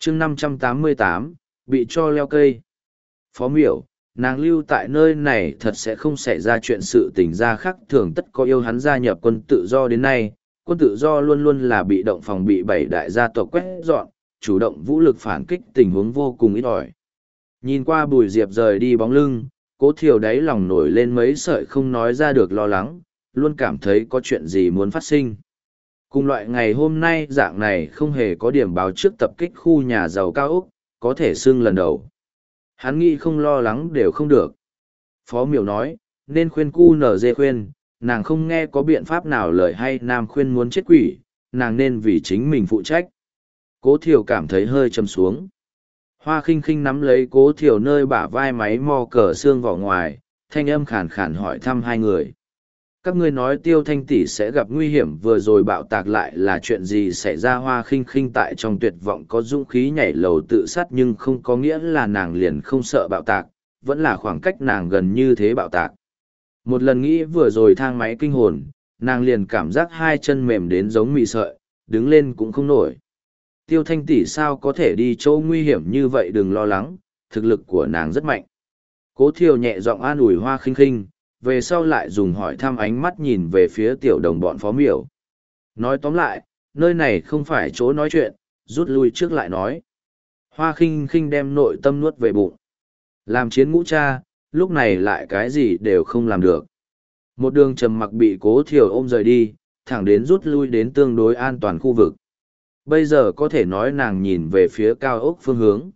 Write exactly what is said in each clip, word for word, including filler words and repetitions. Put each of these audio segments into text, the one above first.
chương năm trăm tám mươi tám, bị cho leo cây. Phó miểu, nàng lưu tại nơi này thật sẽ không xảy ra chuyện sự tình gia khác thường tất có yêu hắn gia nhập quân tự do đến nay. Quân tự do luôn luôn là bị động phòng bị bảy đại gia tộc quét dọn, chủ động vũ lực phản kích tình huống vô cùng ít ỏi. Nhìn qua Bùi Diệp rời đi bóng lưng, Cố Thiều đáy lòng nổi lên mấy sợi không nói ra được lo lắng, luôn cảm thấy có chuyện gì muốn phát sinh. Cùng loại ngày hôm nay dạng này không hề có điểm báo trước tập kích khu nhà giàu cao ốc, có thể xưng lần đầu. Hắn nghĩ không lo lắng đều không được. Phó Miểu nói, nên khuyên cu nở dê khuyên, nàng không nghe có biện pháp nào lời hay nam khuyên muốn chết quỷ, nàng nên vì chính mình phụ trách. Cố Thiều cảm thấy hơi châm xuống. Hoa khinh khinh nắm lấy Cố Thiều nơi bả vai máy mò cờ xương vỏ ngoài, thanh âm khàn khàn hỏi thăm hai người. Các ngươi nói Tiêu Thanh tỷ sẽ gặp nguy hiểm vừa rồi bạo tạc lại là chuyện gì xảy ra. Hoa khinh khinh tại trong tuyệt vọng có dũng khí nhảy lầu tự sát nhưng không có nghĩa là nàng liền không sợ bạo tạc, vẫn là khoảng cách nàng gần như thế bạo tạc. Một lần nghĩ vừa rồi thang máy kinh hồn, nàng liền cảm giác hai chân mềm đến giống mị sợi, đứng lên cũng không nổi. Tiêu Thanh tỷ sao có thể đi chỗ nguy hiểm như vậy, đừng lo lắng, thực lực của nàng rất mạnh. Cố Thiều nhẹ giọng an ủi Hoa khinh khinh, về sau lại dùng hỏi thăm ánh mắt nhìn về phía tiểu đồng bọn Phó Miểu. Nói tóm lại, nơi này không phải chỗ nói chuyện, rút lui trước lại nói. Hoa khinh khinh đem nội tâm nuốt về bụng. Làm chiến ngũ cha, lúc này lại cái gì đều không làm được. Một đường trầm mặc bị Cố Thiều ôm rời đi, thẳng đến rút lui đến tương đối an toàn khu vực. Bây giờ có thể nói nàng nhìn về phía cao ốc phương hướng.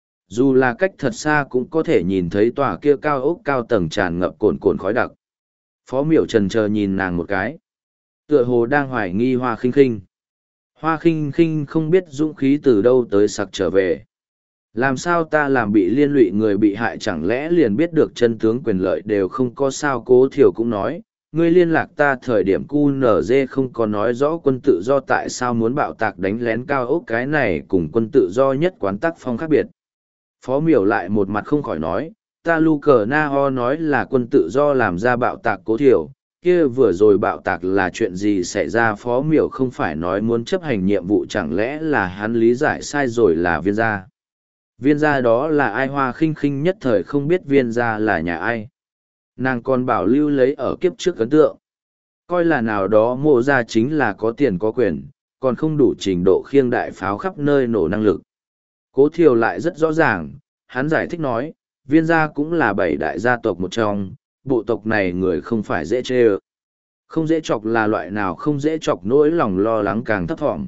Dù là cách thật xa cũng có thể nhìn thấy tòa kia cao ốc cao tầng tràn ngập cồn cồn khói đặc. Phó Miểu trần chờ nhìn nàng một cái. Tựa hồ đang hoài nghi Hoa khinh khinh. Hoa khinh khinh không biết dũng khí từ đâu tới sặc trở về. Làm sao ta làm bị liên lụy người bị hại chẳng lẽ liền biết được chân tướng quyền lợi đều không có sao. Cố Thiều cũng nói, ngươi liên lạc ta thời điểm cu nở dê không có nói rõ quân tự do tại sao muốn bạo tạc đánh lén cao ốc, cái này cùng quân tự do nhất quán tác phong khác biệt. Phó Miểu lại một mặt không khỏi nói, ta lu cờ na ho nói là quân tự do làm ra bạo tạc. Cố Thiều, kia vừa rồi bạo tạc là chuyện gì xảy ra. Phó Miểu không phải nói muốn chấp hành nhiệm vụ, chẳng lẽ là hắn lý giải sai rồi là viên gia. Viên gia đó là ai? Hoa khinh khinh nhất thời không biết viên gia là nhà ai. Nàng còn bảo lưu lấy ở kiếp trước ấn tượng. Coi là nào đó mộ gia chính là có tiền có quyền, còn không đủ trình độ khiêng đại pháo khắp nơi nổ năng lực. Cố Thiều lại rất rõ ràng, hắn giải thích nói, viên gia cũng là bảy đại gia tộc một trong, bộ tộc này người không phải dễ chê ơ. Không dễ chọc là loại nào? Không dễ chọc nỗi lòng lo lắng càng thấp thỏm.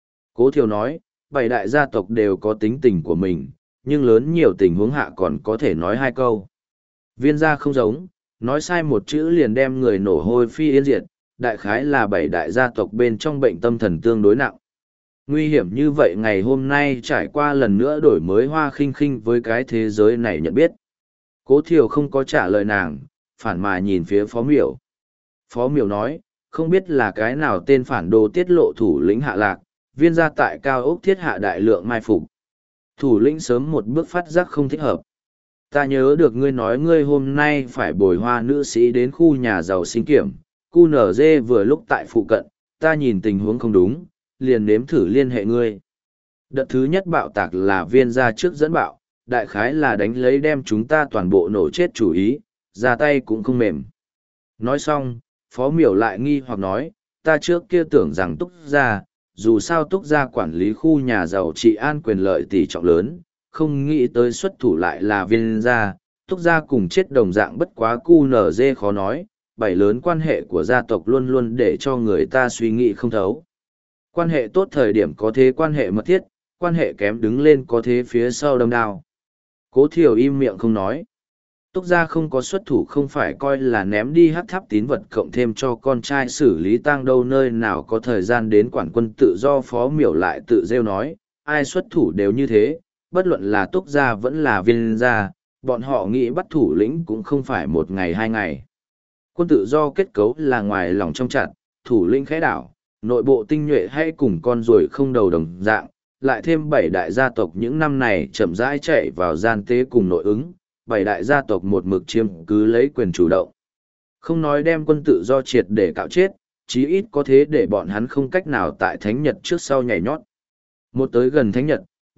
Cố Thiều nói, bảy đại gia tộc đều có tính tình của mình, nhưng lớn nhiều tình huống hạ còn có thể nói hai câu. Viên gia không giống, nói sai một chữ liền đem người nổ hôi phi yên diệt, đại khái là bảy đại gia tộc bên trong bệnh tâm thần tương đối nặng. Nguy hiểm như vậy ngày hôm nay trải qua lần nữa đổi mới Hoa khinh khinh với cái thế giới này nhận biết. Cố Thiều không có trả lời nàng, phản mà nhìn phía Phó Miểu. Phó Miểu nói, không biết là cái nào tên phản đồ tiết lộ thủ lĩnh hạ lạc, viên gia tại cao ốc thiết hạ đại lượng mai phục. Thủ lĩnh sớm một bước phát giác không thích hợp. Ta nhớ được ngươi nói ngươi hôm nay phải bồi Hoa nữ sĩ đến khu nhà giàu sinh kiểm, cu nở dê vừa lúc tại phụ cận, ta nhìn tình huống không đúng, liền nếm thử liên hệ ngươi. Đợt thứ nhất bạo tạc là viên gia trước dẫn bạo, đại khái là đánh lấy đem chúng ta toàn bộ nổ chết chủ ý, ra tay cũng không mềm. Nói xong, Phó Miểu lại nghi hoặc nói, ta trước kia tưởng rằng Túc gia, dù sao Túc gia quản lý khu nhà giàu trị an quyền lợi tỷ trọng lớn, không nghĩ tới xuất thủ lại là viên gia. Túc gia cùng chết đồng dạng, bất quá cu nở dê khó nói, bảy lớn quan hệ của gia tộc luôn luôn để cho người ta suy nghĩ không thấu. Quan hệ tốt thời điểm có thế quan hệ mật thiết, quan hệ kém đứng lên có thế phía sau đâm đao. Cố Thiều im miệng không nói. Túc gia không có xuất thủ không phải coi là ném đi hắc tháp tín vật cộng thêm cho con trai xử lý tang đâu, nơi nào có thời gian đến quản quân tự do. Phó Miểu lại tự rêu nói, ai xuất thủ đều như thế, bất luận là Túc gia vẫn là viên gia, bọn họ nghĩ bắt thủ lĩnh cũng không phải một ngày hai ngày. Quân tự do kết cấu là ngoài lòng trong chặt, thủ lĩnh khẽ đảo, nội bộ tinh nhuệ hay cùng con ruồi không đầu đồng dạng, lại thêm bảy đại gia tộc những năm này chậm rãi chạy vào gian tế cùng nội ứng, bảy đại gia tộc một mực chiếm cứ lấy quyền chủ động. Không nói đem quân tự do triệt để cạo chết, chí ít có thế để bọn hắn không cách nào tại Thánh Nhật trước sau nhảy nhót. Một tới gần Thánh Nhật,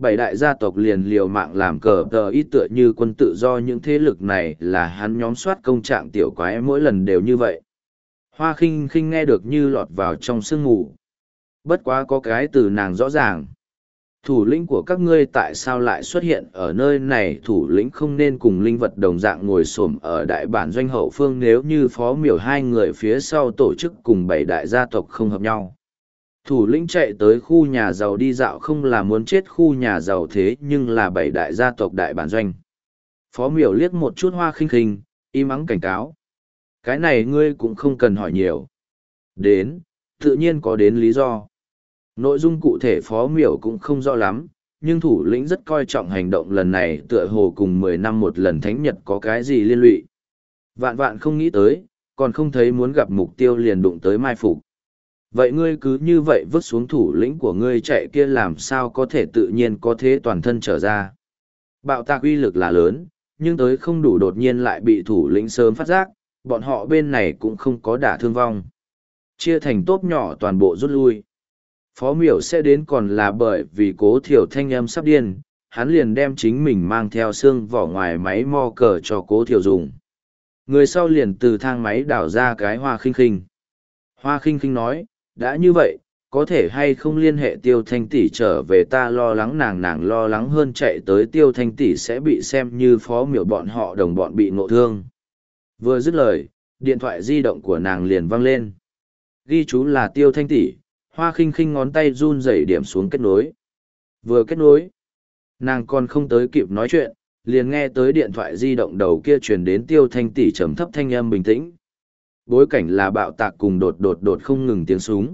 bảy đại gia tộc liền liều mạng làm cờ tờ ít tựa như quân tự do những thế lực này là hắn nhóm soát công trạng tiểu quái mỗi lần đều như vậy. Hoa khinh khinh nghe được như lọt vào trong sương mù. Bất quá có cái từ nàng rõ ràng. Thủ lĩnh của các ngươi tại sao lại xuất hiện ở nơi này? Thủ lĩnh không nên cùng linh vật đồng dạng ngồi xổm ở đại bản doanh hậu phương nếu như phó miểu hai người phía sau tổ chức cùng bảy đại gia tộc không hợp nhau. Thủ lĩnh chạy tới khu nhà giàu đi dạo không là muốn chết khu nhà giàu thế nhưng là bảy đại gia tộc đại bản doanh. Phó miểu liếc một chút Hoa khinh khinh, im ắng cảnh cáo. Cái này ngươi cũng không cần hỏi nhiều. Đến, tự nhiên có đến lý do. Nội dung cụ thể phó miểu cũng không rõ lắm, nhưng thủ lĩnh rất coi trọng hành động lần này tựa hồ cùng mười năm một lần thánh nhật có cái gì liên lụy. Vạn vạn không nghĩ tới, còn không thấy muốn gặp mục tiêu liền đụng tới mai phục. Vậy ngươi cứ như vậy vứt xuống thủ lĩnh của ngươi chạy kia làm sao có thể tự nhiên có thế toàn thân trở ra. Bạo tạc uy lực là lớn, nhưng tới không đủ đột nhiên lại bị thủ lĩnh sớm phát giác, bọn họ bên này cũng không có đả thương vong. Chia thành tốp nhỏ toàn bộ rút lui. Phó miểu sẽ đến còn là bởi vì cố thiểu thanh âm sắp điên, hắn liền đem chính mình mang theo xương vỏ ngoài máy mo cờ cho cố thiểu dùng. Người sau liền từ thang máy đảo ra cái Hoa khinh khinh. Hoa khinh khinh nói, đã như vậy, có thể hay không liên hệ tiêu thanh tỷ trở về ta lo lắng nàng nàng lo lắng hơn chạy tới tiêu thanh tỷ sẽ bị xem như phó miểu bọn họ đồng bọn bị ngộ thương. Vừa dứt lời, điện thoại di động của nàng liền vang lên. Ghi chú là tiêu thanh tỷ, Hoa khinh khinh ngón tay run rẩy điểm xuống kết nối. Vừa kết nối, nàng còn không tới kịp nói chuyện, liền nghe tới điện thoại di động đầu kia truyền đến tiêu thanh tỷ trầm thấp thanh âm bình tĩnh. Bối cảnh là bạo tạc cùng đột đột đột không ngừng tiếng súng.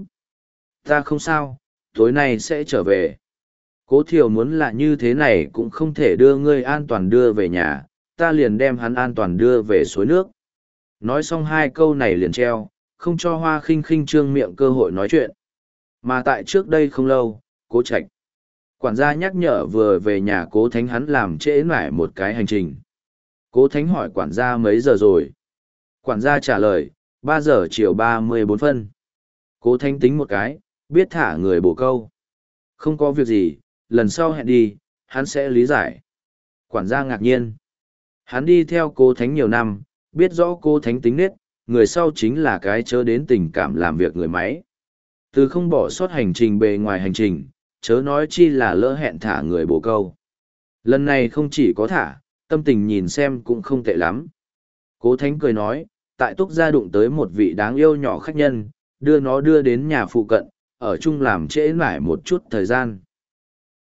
Ta không sao, tối nay sẽ trở về. Cố thiểu muốn là như thế này cũng không thể đưa ngươi an toàn đưa về nhà, ta liền đem hắn an toàn đưa về suối nước. Nói xong hai câu này liền treo, không cho Hoa khinh khinh trương miệng cơ hội nói chuyện. Mà tại trước đây không lâu, Cố Trạch quản gia nhắc nhở vừa về nhà Cố Thánh hắn làm trễ nải một cái hành trình. Cố Thánh hỏi quản gia mấy giờ rồi? Quản gia trả lời, ba giờ chiều ba mươi bốn phân. Cố Thánh tính một cái, biết thả người bổ câu. Không có việc gì, lần sau hẹn đi, hắn sẽ lý giải. Quản gia ngạc nhiên. Hắn đi theo Cố Thánh nhiều năm, biết rõ Cố Thánh tính nết, người sau chính là cái chớ đến tình cảm làm việc người máy. Từ không bỏ sót hành trình bề ngoài hành trình, chớ nói chi là lỡ hẹn thả người bổ câu. Lần này không chỉ có thả, tâm tình nhìn xem cũng không tệ lắm. Cố Thánh cười nói, tại Túc Gia đụng tới một vị đáng yêu nhỏ khách nhân, đưa nó đưa đến nhà phụ cận, ở chung làm trễ nải một chút thời gian.